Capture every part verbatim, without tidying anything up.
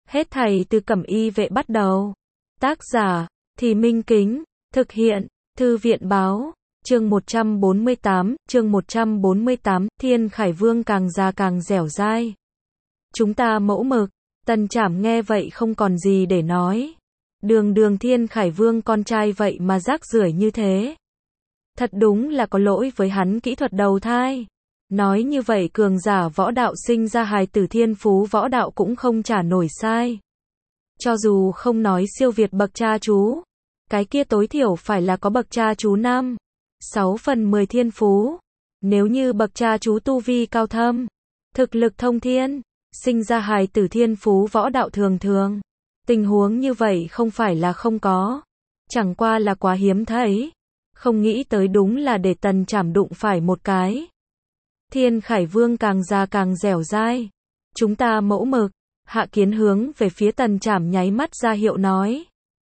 Hết thảy từ Cẩm Y vệ bắt đầu. Tác giả, Thì Minh Kính, thực hiện, Thư viện báo, chương một trăm bốn mươi tám, chương một trăm bốn mươi tám, Thiên Khải Vương càng già càng dẻo dai. Chúng ta mẫu mực, Tần Trảm nghe vậy không còn gì để nói. Đường đường Thiên Khải Vương con trai vậy mà rác rưởi như thế. Thật đúng là có lỗi với hắn kỹ thuật đầu thai. Nói như vậy cường giả võ đạo sinh ra hài tử thiên phú võ đạo cũng không trả nổi sai. Cho dù không nói siêu việt bậc cha chú, cái kia tối thiểu phải là có bậc cha chú năm, sáu phần mười thiên phú. Nếu như bậc cha chú tu vi cao thâm, thực lực thông thiên, sinh ra hài tử thiên phú võ đạo thường thường. Tình huống như vậy không phải là không có, chẳng qua là quá hiếm thấy. Không nghĩ tới đúng là để Tần Trảm đụng phải một cái. Thiên Khải Vương càng già càng dẻo dai. Chúng ta mẫu mực. Hạ Kiến hướng về phía Tần Trảm nháy mắt ra hiệu nói.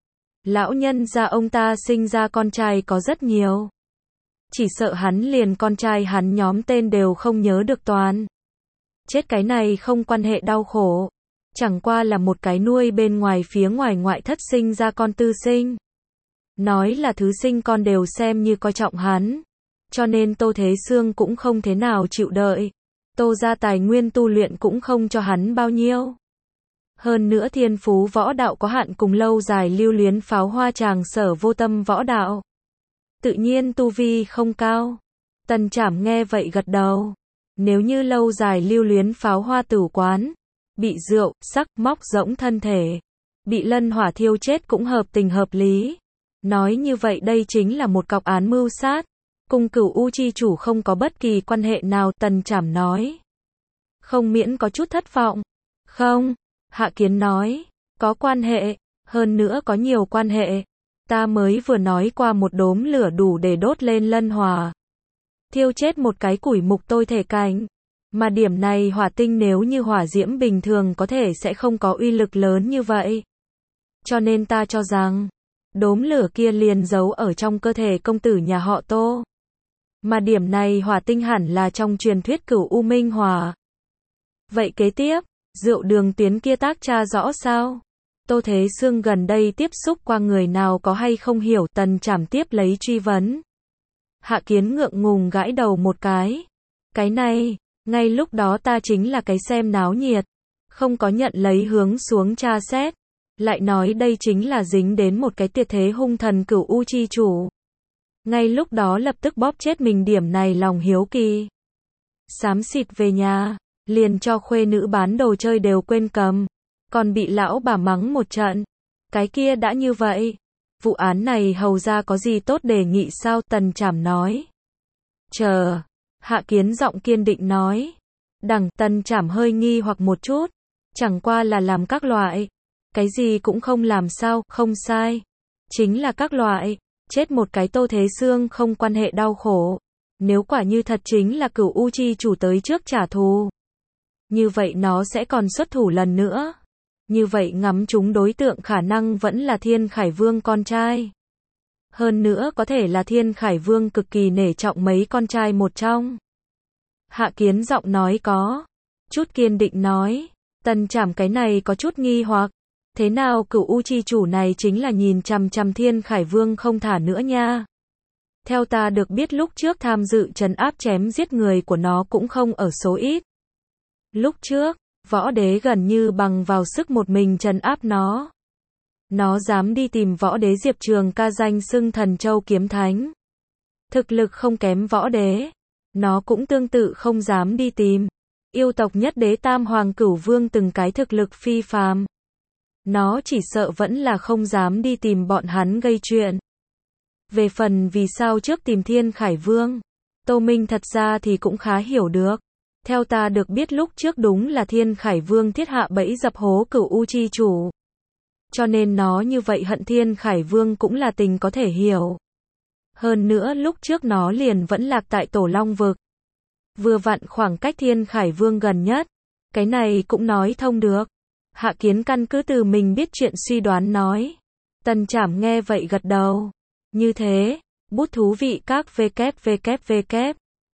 Lão nhân gia ông ta sinh ra con trai có rất nhiều. Chỉ sợ hắn liền con trai hắn nhóm tên đều không nhớ được toàn. Chết cái này không quan hệ đau khổ. Chẳng qua là một cái nuôi bên ngoài phía ngoài ngoại thất sinh ra con tư sinh. Nói là thứ sinh con đều xem như coi trọng hắn. Cho nên Tô Thế Sương cũng không thế nào chịu đợi. Tô ra tài nguyên tu luyện cũng không cho hắn bao nhiêu. Hơn nữa thiên phú võ đạo có hạn cùng lâu dài lưu luyến pháo hoa tràng sở vô tâm võ đạo. Tự nhiên tu vi không cao. Tần Trảm nghe vậy gật đầu. Nếu như lâu dài lưu luyến pháo hoa tử quán, bị rượu, sắc, móc rỗng thân thể, bị lân hỏa thiêu chết cũng hợp tình hợp lý. Nói như vậy đây chính là một cọc án mưu sát. Cùng Cửu U chi chủ không có bất kỳ quan hệ nào, Tần Trảm nói. Không miễn có chút thất vọng. Không, Hạ Kiến nói, có quan hệ, hơn nữa có nhiều quan hệ. Ta mới vừa nói qua một đốm lửa đủ để đốt lên lân hỏa. Thiêu chết một cái củi mục tôi thể cảnh. Mà điểm này hỏa tinh nếu như hỏa diễm bình thường có thể sẽ không có uy lực lớn như vậy. Cho nên ta cho rằng, đốm lửa kia liền giấu ở trong cơ thể công tử nhà họ Tô. Mà điểm này hỏa tinh hẳn là trong truyền thuyết Cửu U Minh Hỏa. Vậy kế tiếp, rượu đường tuyến kia tác tra rõ sao? Tô Thế Sương gần đây tiếp xúc qua người nào có hay không hiểu, Tần Trảm tiếp lấy truy vấn. Hạ Kiến ngượng ngùng gãi đầu một cái. Cái này, ngay lúc đó ta chính là cái xem náo nhiệt, không có nhận lấy hướng xuống tra xét. Lại nói đây chính là dính đến một cái tuyệt thế hung thần Cửu U chi chủ. Ngay lúc đó lập tức bóp chết mình điểm này lòng hiếu kỳ. Xám xịt về nhà, liền cho khuê nữ bán đồ chơi đều quên cầm, còn bị lão bà mắng một trận. Cái kia đã như vậy, vụ án này hầu ra có gì tốt đề nghị sao? Tần Trảm nói. Chờ, Hạ Kiến giọng kiên định nói. Đằng Tần Trảm hơi nghi hoặc một chút, chẳng qua là làm các loại. Cái gì cũng không làm sao, không sai. Chính là các loại, chết một cái Tô Thế Sương không quan hệ đau khổ. Nếu quả như thật chính là Cửu U chi chủ tới trước trả thù, như vậy nó sẽ còn xuất thủ lần nữa. Như vậy ngắm chúng đối tượng khả năng vẫn là Thiên Khải Vương con trai. Hơn nữa có thể là Thiên Khải Vương cực kỳ nể trọng mấy con trai một trong. Hạ Kiến giọng nói có chút kiên định nói. Tần Trảm cái này có chút nghi hoặc. Thế nào Cửu U chi chủ này chính là nhìn chằm chằm Thiên Khải Vương không thả nữa nha. Theo ta được biết lúc trước tham dự trấn áp chém giết người của nó cũng không ở số ít. Lúc trước, võ đế gần như bằng vào sức một mình trấn áp nó. Nó dám đi tìm võ đế Diệp Trường Ca danh xưng Thần Châu Kiếm Thánh. Thực lực không kém võ đế. Nó cũng tương tự không dám đi tìm yêu tộc nhất đế Tam Hoàng Cửu Vương từng cái thực lực phi phàm. Nó chỉ sợ vẫn là không dám đi tìm bọn hắn gây chuyện. Về phần vì sao trước tìm Thiên Khải Vương, Tô Minh thật ra thì cũng khá hiểu được. Theo ta được biết lúc trước đúng là Thiên Khải Vương thiết hạ bẫy dập hố Cửu U chi chủ. Cho nên nó như vậy hận Thiên Khải Vương cũng là tình có thể hiểu. Hơn nữa lúc trước nó liền vẫn lạc tại Tổ Long Vực. Vừa vặn khoảng cách Thiên Khải Vương gần nhất. Cái này cũng nói thông được. Hạ Kiến căn cứ từ mình biết chuyện suy đoán nói. Tần Trảm nghe vậy gật đầu. Như thế, bút thú vị các www,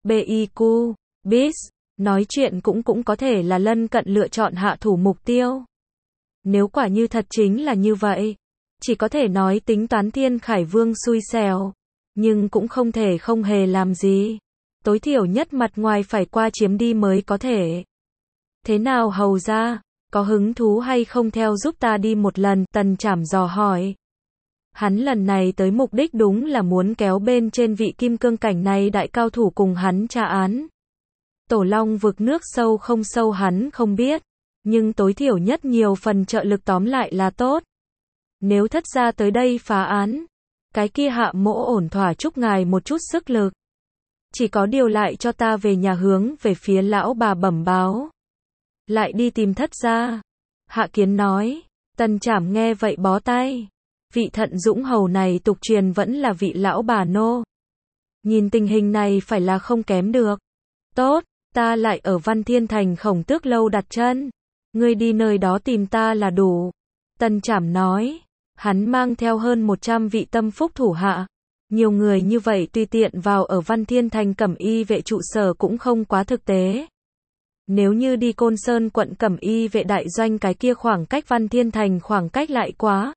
biq, biz, nói chuyện cũng cũng có thể là lân cận lựa chọn hạ thủ mục tiêu. Nếu quả như thật chính là như vậy, chỉ có thể nói tính toán Thiên Khải Vương xui xẻo, nhưng cũng không thể không hề làm gì. Tối thiểu nhất mặt ngoài phải qua chiếm đi mới có thể. Thế nào hầu ra, có hứng thú hay không theo giúp ta đi một lần? Tần Trảm dò hỏi. Hắn lần này tới mục đích đúng là muốn kéo bên trên vị kim cương cảnh này đại cao thủ cùng hắn tra án. Tổ Long vực nước sâu không sâu hắn không biết, nhưng tối thiểu nhất nhiều phần trợ lực tóm lại là tốt. Nếu thất gia tới đây phá án, cái kia Hạ Mỗ ổn thỏa chúc ngài một chút sức lực. Chỉ có điều lại cho ta về nhà hướng về phía lão bà bẩm báo. Lại đi tìm thất gia. Hạ Kiến nói. Tần Trảm nghe vậy bó tay. Vị Thận Dũng hầu này tục truyền vẫn là vị lão bà nô. Nhìn tình hình này phải là không kém được. Tốt, ta lại ở Văn Thiên Thành Khổng Tước lâu đặt chân. Ngươi đi nơi đó tìm ta là đủ. Tần Trảm nói. Hắn mang theo hơn một trăm vị tâm phúc thủ hạ. Nhiều người như vậy tùy tiện vào ở Văn Thiên Thành Cẩm Y vệ trụ sở cũng không quá thực tế. Nếu như đi Côn Sơn quận Cẩm Y vệ đại doanh cái kia khoảng cách Văn Thiên Thành khoảng cách lại quá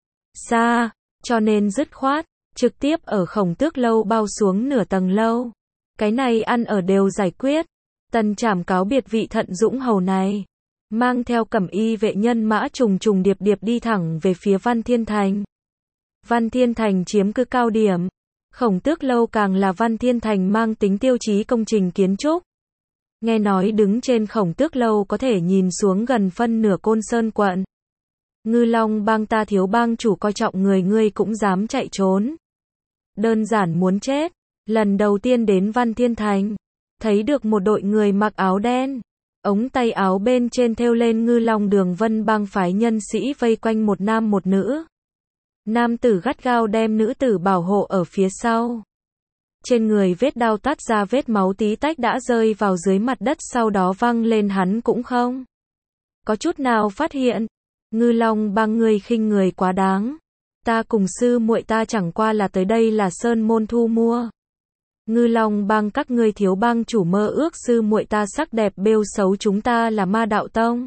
xa, cho nên dứt khoát, trực tiếp ở Khổng Tước lâu bao xuống nửa tầng lâu. Cái này ăn ở đều giải quyết. Tần Trảm cáo biệt vị Thận Dũng hầu này, mang theo Cẩm Y vệ nhân mã trùng trùng điệp điệp đi thẳng về phía Văn Thiên Thành. Văn Thiên Thành chiếm cứ cao điểm, Khổng Tước lâu càng là Văn Thiên Thành mang tính tiêu chí công trình kiến trúc. Nghe nói đứng trên Khổng Tước lâu có thể nhìn xuống gần phân nửa Côn Sơn quận. Ngư Long bang ta thiếu bang chủ coi trọng người ngươi cũng dám chạy trốn. Đơn giản muốn chết. Lần đầu tiên đến Văn Thiên Thành, thấy được một đội người mặc áo đen, ống tay áo bên trên thêu lên Ngư Long Đường Vân bang phái nhân sĩ vây quanh một nam một nữ. Nam tử gắt gao đem nữ tử bảo hộ ở phía sau. Trên người vết đao tát ra vết máu tí tách đã rơi vào dưới mặt đất sau đó văng lên hắn cũng không có chút nào phát hiện. Ngư Long bang ngươi khinh người quá đáng. Ta cùng sư muội ta chẳng qua là tới đây là sơn môn thu mua. Ngư Long bang các ngươi thiếu bang chủ mơ ước sư muội ta sắc đẹp bêu xấu chúng ta là Ma Đạo Tông.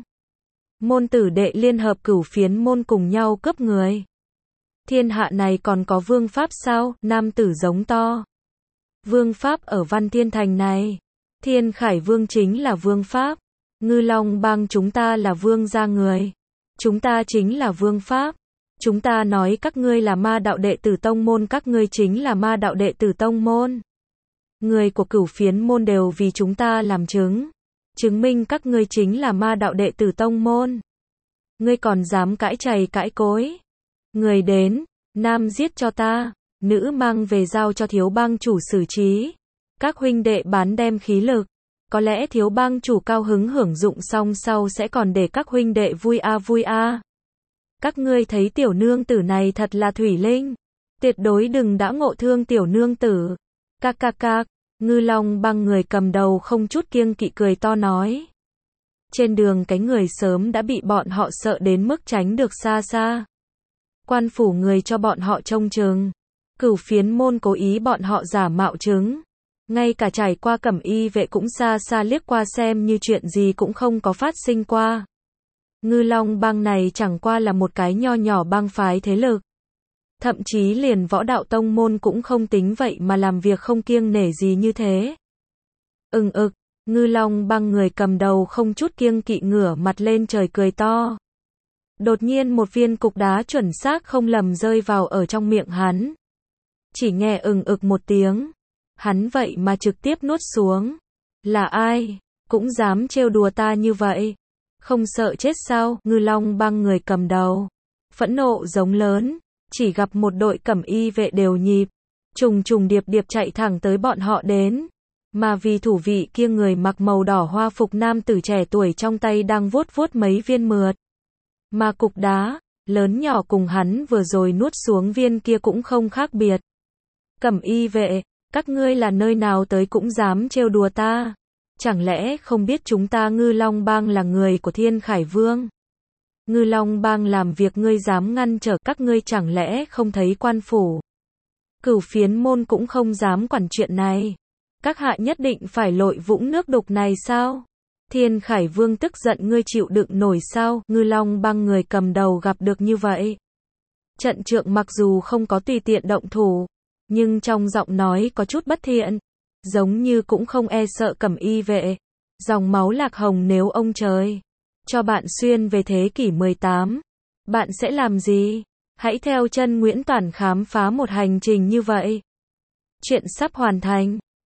Môn tử đệ liên hợp cửu phiến môn cùng nhau cướp người. Thiên hạ này còn có vương pháp sao? Nam tử giống to. Vương pháp ở Văn Thiên Thành này. Thiên Khải Vương chính là vương pháp. Ngư Long bang chúng ta là vương gia người. Chúng ta chính là vương pháp. Chúng ta nói các ngươi là ma đạo đệ tử tông môn, các ngươi chính là ma đạo đệ tử tông môn. Người của cửu phiến môn đều vì chúng ta làm chứng. Chứng minh các ngươi chính là ma đạo đệ tử tông môn. Ngươi còn dám cãi chày cãi cối. Người đến, nam giết cho ta, nữ mang về giao cho thiếu bang chủ xử trí. Các huynh đệ bán đem khí lực. Có lẽ thiếu bang chủ cao hứng hưởng dụng xong sau sẽ còn để các huynh đệ vui a vui a. Các ngươi thấy tiểu nương tử này thật là thủy linh. Tuyệt đối đừng đã ngộ thương tiểu nương tử. Các các các, Ngư Long bang người cầm đầu không chút kiêng kỵ cười to nói. Trên đường cái người sớm đã bị bọn họ sợ đến mức tránh được xa xa. Quan phủ người cho bọn họ trông chừng. Cửu phiến môn cố ý bọn họ giả mạo chứng. Ngay cả trải qua Cẩm Y vệ cũng xa xa liếc qua xem như chuyện gì cũng không có phát sinh qua. Ngư Long bang này chẳng qua là một cái nho nhỏ bang phái thế lực. Thậm chí liền võ đạo tông môn cũng không tính vậy mà làm việc không kiêng nể gì như thế. Ừng ực, Ngư Long bang người cầm đầu không chút kiêng kỵ ngửa mặt lên trời cười to. Đột nhiên một viên cục đá chuẩn xác không lầm rơi vào ở trong miệng hắn. Chỉ nghe ừng ực một tiếng. Hắn vậy mà trực tiếp nuốt xuống. Là ai? Cũng dám trêu đùa ta như vậy. Không sợ chết sao? Ngư Long bang người cầm đầu. Phẫn nộ giống lớn. Chỉ gặp một đội Cẩm Y vệ đều nhịp. Trùng trùng điệp điệp chạy thẳng tới bọn họ đến. Mà vì thủ vị kia người mặc màu đỏ hoa phục nam tử trẻ tuổi trong tay đang vuốt vuốt mấy viên mượt. Mà cục đá, lớn nhỏ cùng hắn vừa rồi nuốt xuống viên kia cũng không khác biệt. Cẩm Y vệ, các ngươi là nơi nào tới cũng dám trêu đùa ta? Chẳng lẽ không biết chúng ta Ngư Long bang là người của Thiên Khải Vương? Ngư Long bang làm việc ngươi dám ngăn trở, các ngươi chẳng lẽ không thấy quan phủ? Cửu phiến môn cũng không dám quản chuyện này. Các hạ nhất định phải lội vũng nước đục này sao? Thiên Khải Vương tức giận ngươi chịu đựng nổi sao, Ngư Long Bang người cầm đầu gặp được như vậy. Trận Trượng mặc dù không có tùy tiện động thủ, nhưng trong giọng nói có chút bất thiện, giống như cũng không e sợ Cẩm Y vệ. Dòng máu Lạc Hồng nếu ông trời cho bạn xuyên về thế kỷ mười tám, bạn sẽ làm gì? Hãy theo chân Nguyễn Toản khám phá một hành trình như vậy. Chuyện sắp hoàn thành.